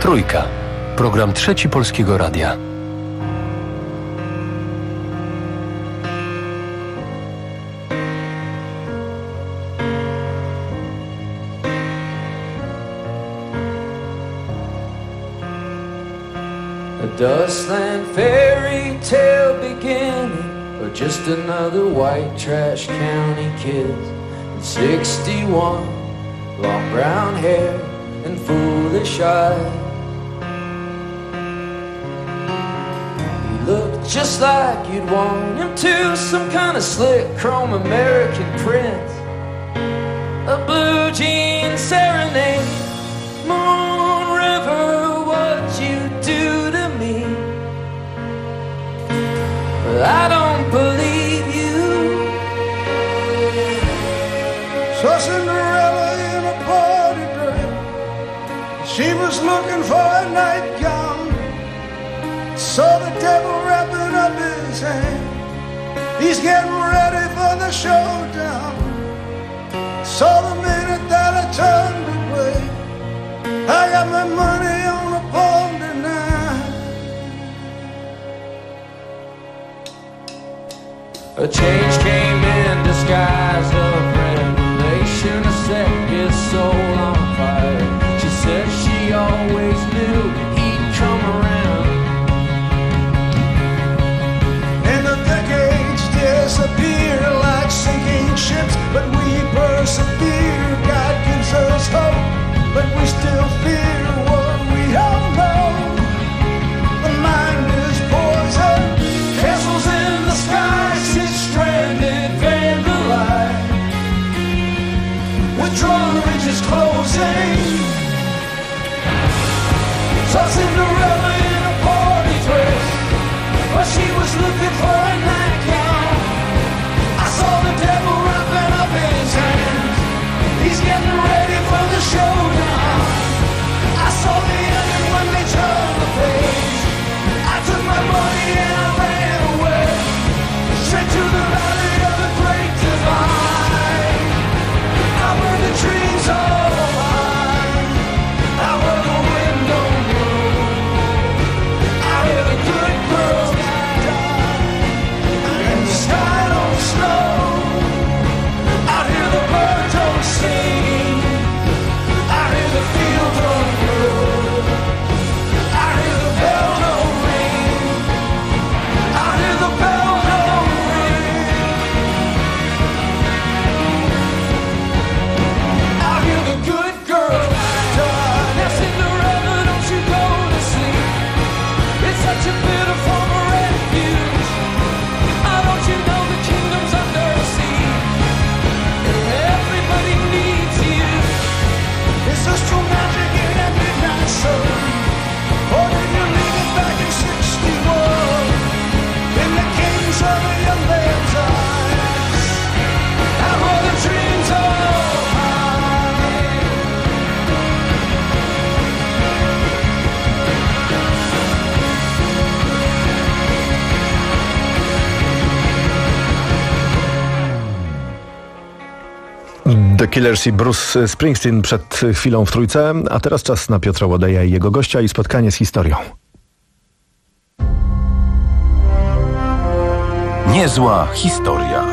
Trójka. Program Trzeci Polskiego Radia. A dustland fairy tale beginning, or just another white trash county kid. sixty-one, long brown hair and foolish eyes. He looked just like you'd want him to, some kind of slick chrome American prince. A blue jean serenade, Moon River, what you do to me. But I don't believe you. Saw Cinderella in a party dress. She was looking for a nightgown. Saw the devil wrapping up his hand. He's getting ready for the showdown. Saw the minute that I turned away. I got my money on the pawn tonight. A change came in disguise of revelation. A set his soul on fire. She said she always knew he'd come around. And the decades disappear like sinking ships, but we persevere. God gives us hope, but we still fear what we don't know. The mind is poison. Castles in the sky, sit stranded, vandalized. Withdrawn ridges closing. Saw Cinderella in a party dress, but she was looking for a nightgown. I saw the devil wrapping up his hands. He's getting ready for the showdown. I saw the ending when they turned the page. I took my money and I ran away, straight to the valley of the great divide. I burned the trees all mine. I where the wind don't blow. I hear the good girls die, and the sky don't snow. I hear the birds don't sing. I hear the field don't grow. I hear the bell don't ring. I hear the bell don't ring. I hear the good girl die. Now Cinderella, don't you go to sleep. It's such a bitter form of refuge. Oh, don't you know the kingdom's under siege? And everybody needs you. Is this true magic in a midnight sun? Or did you leave it back in sixty-one? In the kings of a young man's eyes. And all the dreams all mine. The Killers i Bruce Springsteen przed chwilą w Trójce, a teraz czas na Piotra Łodeja i jego gościa i spotkanie z historią. Niezła historia.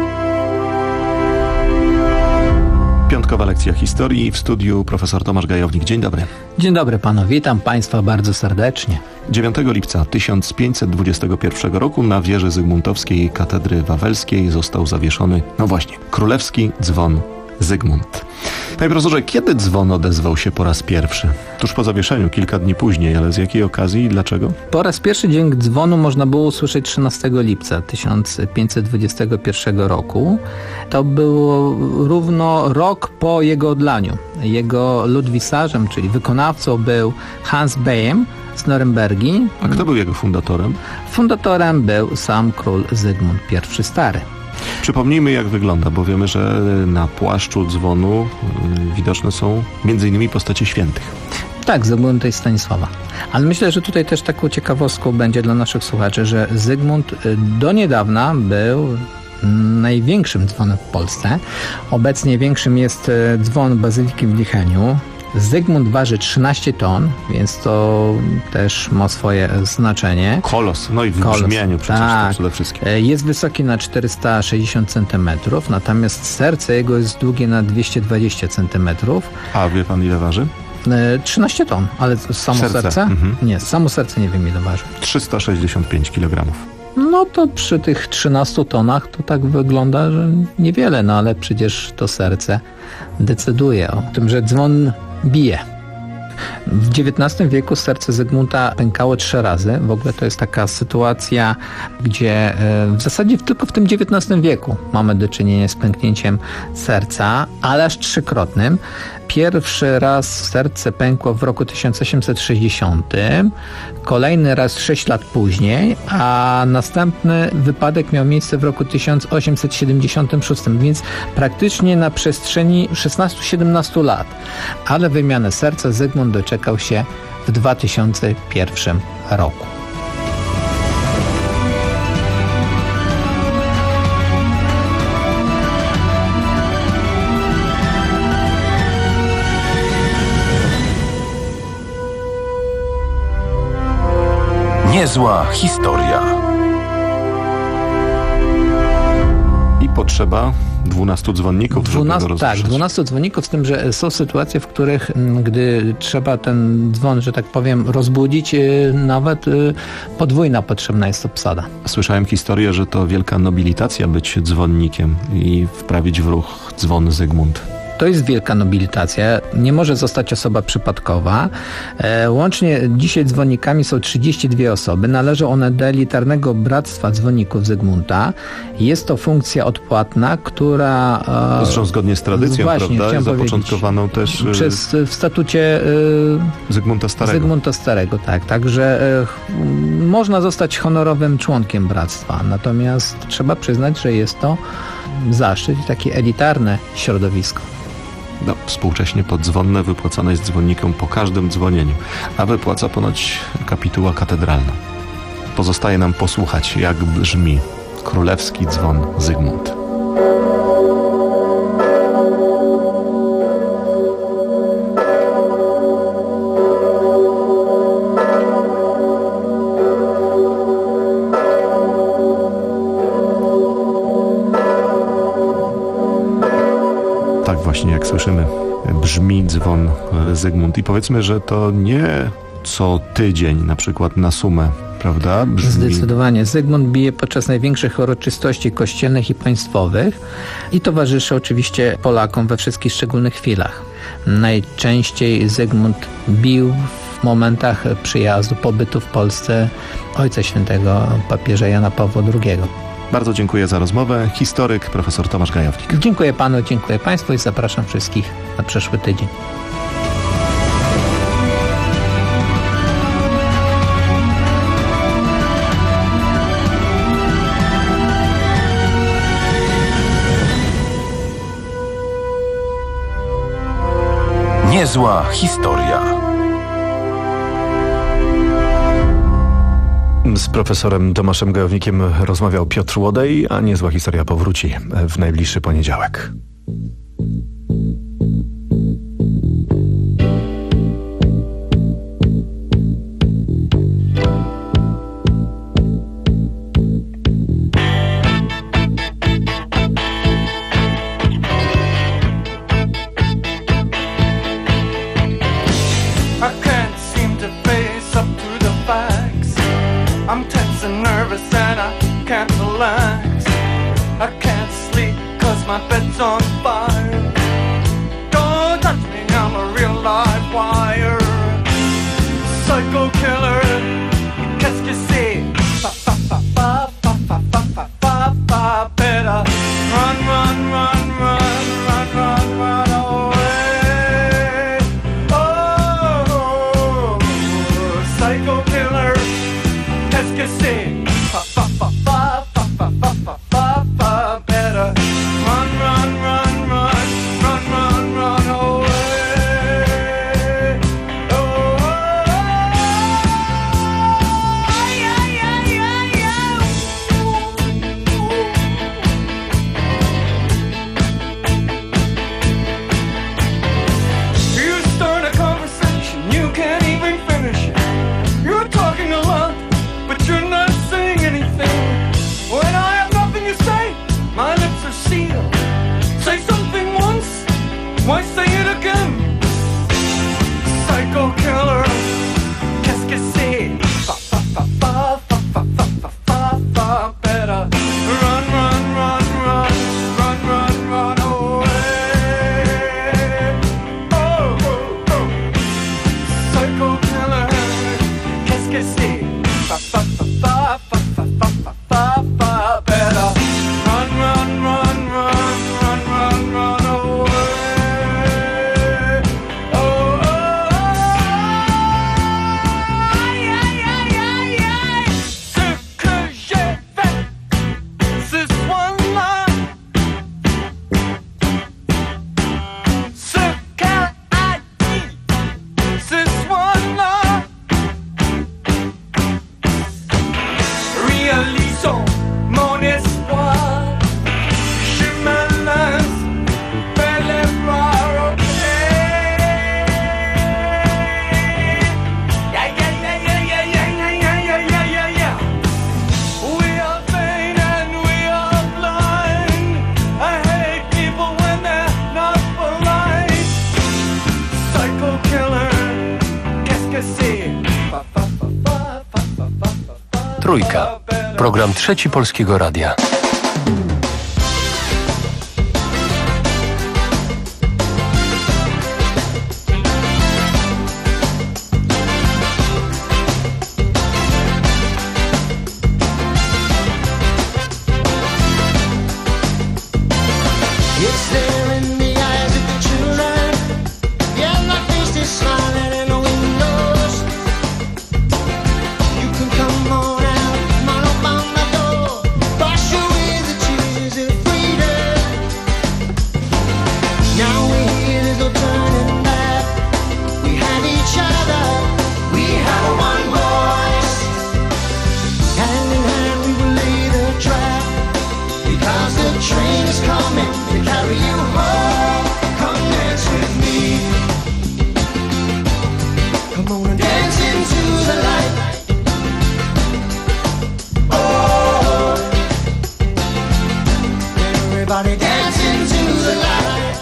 Piątkowa lekcja historii, w studiu profesor Tomasz Gajownik. Dzień dobry. Dzień dobry panu, witam państwa bardzo serdecznie. dziewiątego lipca tysiąc pięćset dwudziestego pierwszego roku na wieży zygmuntowskiej katedry wawelskiej został zawieszony, no właśnie, królewski dzwon Zygmunt. Panie profesorze, kiedy dzwon odezwał się po raz pierwszy? Tuż po zawieszeniu, kilka dni później, ale z jakiej okazji i dlaczego? Po raz pierwszy dźwięk dzwonu można było usłyszeć trzynastego lipca tysiąc pięćset dwudziestego pierwszego roku. To było równo rok po jego odlaniu. Jego ludwisarzem, czyli wykonawcą, był Hans Beym z Norymbergi. A kto był jego fundatorem? Fundatorem był sam król Zygmunt I Stary. Przypomnijmy, jak wygląda, bo wiemy, że na płaszczu dzwonu widoczne są między innymi postacie świętych. Tak, Zygmunta i Stanisława. Ale myślę, że tutaj też taką ciekawostką będzie dla naszych słuchaczy, że Zygmunt do niedawna był największym dzwonem w Polsce. Obecnie większym jest dzwon Bazyliki w Licheniu. Zygmunt waży trzynaście ton, więc to też ma swoje znaczenie. Kolos, no i w Kolos. brzmieniu przecież tak. to przede wszystkim. Jest wysoki na czterysta sześćdziesiąt centymetrów, natomiast serce jego jest długie na dwieście dwadzieścia centymetrów. A wie pan ile waży? trzynaście ton, ale samo Serce? serce? Mhm. Nie, samo serce nie wiem ile waży. trzysta sześćdziesiąt pięć kilogramów. No to przy tych trzynastu tonach to tak wygląda, że niewiele, no ale przecież to serce decyduje o tym, że dzwon bije. W dziewiętnastym wieku serce Zygmunta pękało trzy razy. W ogóle to jest taka sytuacja, gdzie w zasadzie tylko w tym dziewiętnastym wieku mamy do czynienia z pęknięciem serca, ale aż trzykrotnym. Pierwszy raz serce pękło w roku tysiąc osiemset sześćdziesiątym, kolejny raz sześć lat później, a następny wypadek miał miejsce w roku tysiąc osiemset siedemdziesiątym szóstym, więc praktycznie na przestrzeni szesnastu siedemnastu lat. Ale wymiany serca Zygmunt doczekał się w dwa tysiące pierwszym roku. Niezła historia. I potrzeba dwunastu dzwonników, dwunastu, żeby go tak, rozruszać. dwunastu dzwonników, z tym, że są sytuacje, w których m, gdy trzeba ten dzwon, że tak powiem, rozbudzić, y, nawet y, podwójna potrzebna jest obsada. Słyszałem historię, że to wielka nobilitacja być dzwonnikiem i wprawić w ruch dzwon Zygmunt. To jest wielka nobilitacja, nie może zostać osoba przypadkowa. E, łącznie dzisiaj dzwonnikami są trzydzieści dwie osoby. Należą one do elitarnego bractwa dzwonników Zygmunta. Jest to funkcja odpłatna, która... E, Zresztą zgodnie z tradycją, właśnie, prawda? Zapoczątkowaną też przez, w statucie e, Zygmunta Starego. Zygmunta Starego, tak. Także e, można zostać honorowym członkiem bractwa. Natomiast trzeba przyznać, że jest to zaszczyt i takie elitarne środowisko. No, współcześnie podzwonne wypłacane jest dzwonnikom po każdym dzwonieniu, a wypłaca ponoć kapituła katedralna. Pozostaje nam posłuchać, jak brzmi królewski dzwon Zygmunt. Właśnie jak słyszymy, brzmi dzwon Zygmunt i powiedzmy, że to nie co tydzień na przykład na sumę, prawda? Brzmi... Zdecydowanie. Zygmunt bije podczas największych uroczystości kościelnych i państwowych i towarzyszy oczywiście Polakom we wszystkich szczególnych chwilach. Najczęściej Zygmunt bił w momentach przyjazdu, pobytu w Polsce Ojca Świętego papieża Jana Pawła drugiego. Bardzo dziękuję za rozmowę. Historyk profesor Tomasz Gajownik. Dziękuję panu, dziękuję państwu i zapraszam wszystkich na przyszły tydzień. Niezła historia. Z profesorem Tomaszem Gajownikiem rozmawiał Piotr Łodej, a niezła historia powróci w najbliższy poniedziałek. I'm tense and nervous and I can't relax. I can't sleep cause my bed's on fire. Don't touch me, I'm a real live wire. Psycho killer, qu'est-ce que c'est? Fa fa fa fa fa fa fa fa fa fa. Better run, run, run, run, run, run, run away. Oh, psycho killer. Qu'est-ce que c'est? Fa fa fa fa fa fa fa fa fa fa. Better run, run, run, run, run, run, run away. Oh, oh, oh. Trójka. Program Trzeci Polskiego Radia. It's there in the eyes of the children. Yeah, my face is smiling in the windows. You can come on out, knock on my door, wash away the tears of freedom. Now we're here, there's no turning back. We have each other, we have one voice. Hand in hand we will lay the track, because the train is coming to carry you home. Come dance with me. Come on and dance into the light. Oh, everybody dance into the light.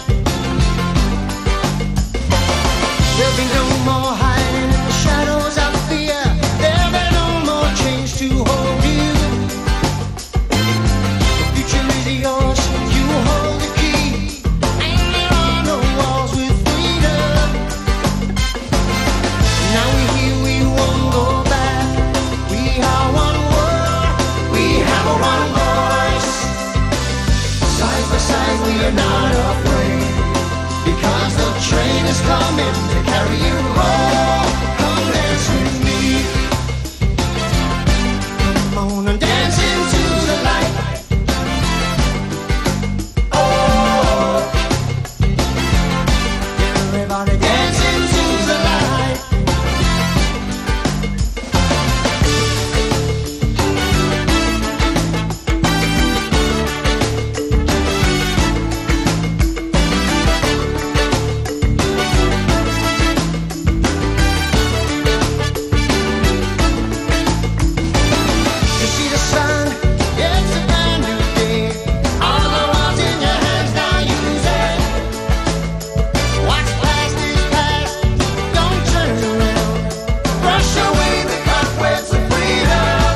There'll be no more hiding in the shadows of fear. There'll be no more chains to hold you. The future is yours, you hold the key, and there are no walls with freedom. Now we're here, we won't go back. We are one world, we have a one voice. Side by side we are not afraid, because the train is coming to carry you home. Come dance with me. Come on and dance into the light. Oh, everybody dance into the light. You see the sun, it's a brand new day. All the ones in your hands now use it. What's past is past, don't turn around. Brush away the cobwebs of freedom.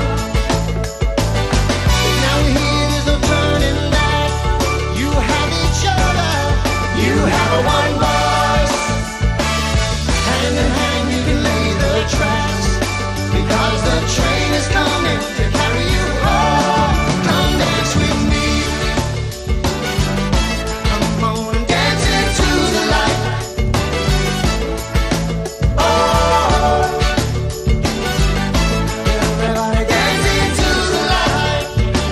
Now we're here, there's no turning back. You have each other, you have a one voice. Hand in hand you can lay the tracks, because the train is coming to carry you home. Come dance with me. Come on and dance into the light. Oh, everybody dance into the light.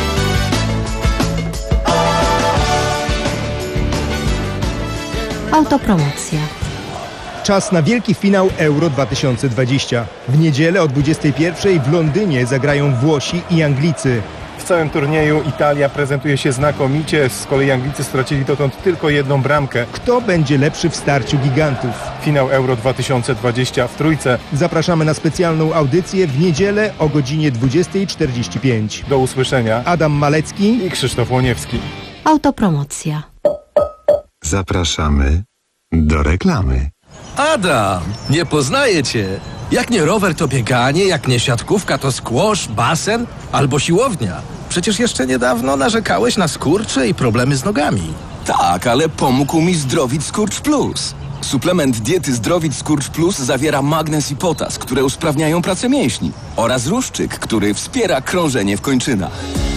Autopromocja. Czas na wielki finał Euro dwa tysiące dwadzieścia. W niedzielę o dwudziestej pierwszej w Londynie zagrają Włosi i Anglicy. W całym turnieju Italia prezentuje się znakomicie, z kolei Anglicy stracili dotąd tylko jedną bramkę. Kto będzie lepszy w starciu gigantów? Finał Euro dwa tysiące dwadzieścia w Trójce. Zapraszamy na specjalną audycję w niedzielę o godzinie dwudziestej czterdzieści pięć. Do usłyszenia. Adam Malecki i Krzysztof Łoniewski. Autopromocja. Zapraszamy do reklamy. Adam, nie poznaję cię. Jak nie rower, to bieganie, jak nie siatkówka, to squash, basen albo siłownia. Przecież jeszcze niedawno narzekałeś na skurcze i problemy z nogami. Tak, ale pomógł mi Zdrowit Skurcz Plus. Suplement diety Zdrowit Skurcz Plus zawiera magnez i potas, które usprawniają pracę mięśni, oraz ruszczyk, który wspiera krążenie w kończynach.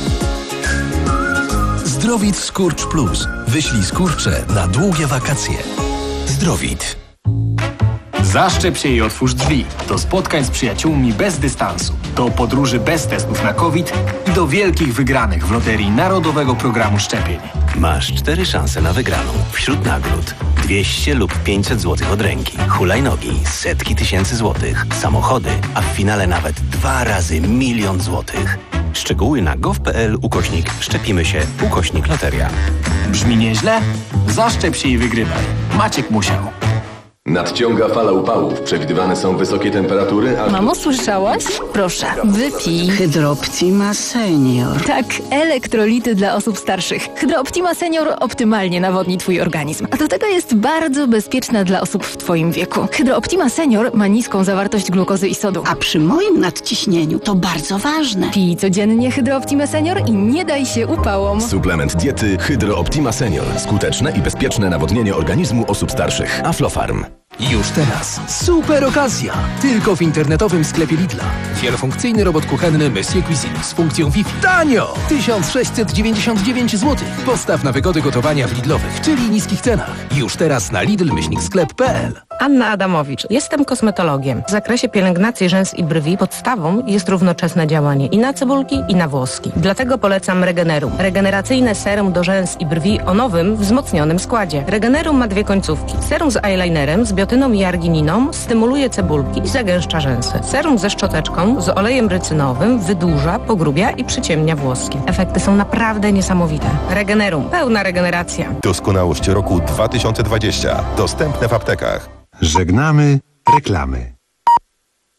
Zdrowit Skurcz Plus. Wyślij skurcze na długie wakacje. Zdrowit. Zaszczep się i otwórz drzwi. Do spotkań z przyjaciółmi bez dystansu. Do podróży bez testów na COVID i do wielkich wygranych w loterii Narodowego Programu Szczepień. Masz cztery szanse na wygraną. Wśród nagród dwieście lub pięćset złotych od ręki, hulajnogi, setki tysięcy złotych, samochody, a w finale nawet dwa razy milion złotych. Szczegóły na gov.pl ukośnik szczepimy się ukośnik loteria. Brzmi nieźle? Zaszczep się i wygrywaj. Maciek Musiał. Nadciąga fala upałów. Przewidywane są wysokie temperatury, a... Mamo, słyszałaś? Proszę, wypij. Hydrooptima Senior. Tak, elektrolity dla osób starszych. Hydrooptima Senior optymalnie nawodni Twój organizm. A do tego jest bardzo bezpieczna dla osób w Twoim wieku. Hydrooptima Senior ma niską zawartość glukozy i sodu. A przy moim nadciśnieniu to bardzo ważne. Pij codziennie Hydrooptima Senior i nie daj się upałom. Suplement diety Hydrooptima Senior. Skuteczne i bezpieczne nawodnienie organizmu osób starszych. Aflofarm. Już teraz super okazja! Tylko w internetowym sklepie Lidla. Wielofunkcyjny robot kuchenny Monsieur Cuisine z funkcją Wi-Fi. Tanio! tysiąc sześćset dziewięćdziesiąt dziewięć złotych. Postaw na wygody gotowania w Lidlowych, czyli niskich cenach. Już teraz na lidl myślnik sklep kropka p l. Anna Adamowicz. Jestem kosmetologiem. W zakresie pielęgnacji rzęs i brwi podstawą jest równoczesne działanie i na cebulki, i na włoski. Dlatego polecam Regenerum. Regeneracyjne serum do rzęs i brwi o nowym, wzmocnionym składzie. Regenerum ma dwie końcówki. Serum z eyelinerem, z biotyną i argininą stymuluje cebulki i zagęszcza rzęsy. Serum ze szczoteczką, z olejem rycynowym wydłuża, pogrubia i przyciemnia włoski. Efekty są naprawdę niesamowite. Regenerum. Pełna regeneracja. Doskonałość roku dwa tysiące dwudziesty. Dostępne w aptekach. Żegnamy reklamy.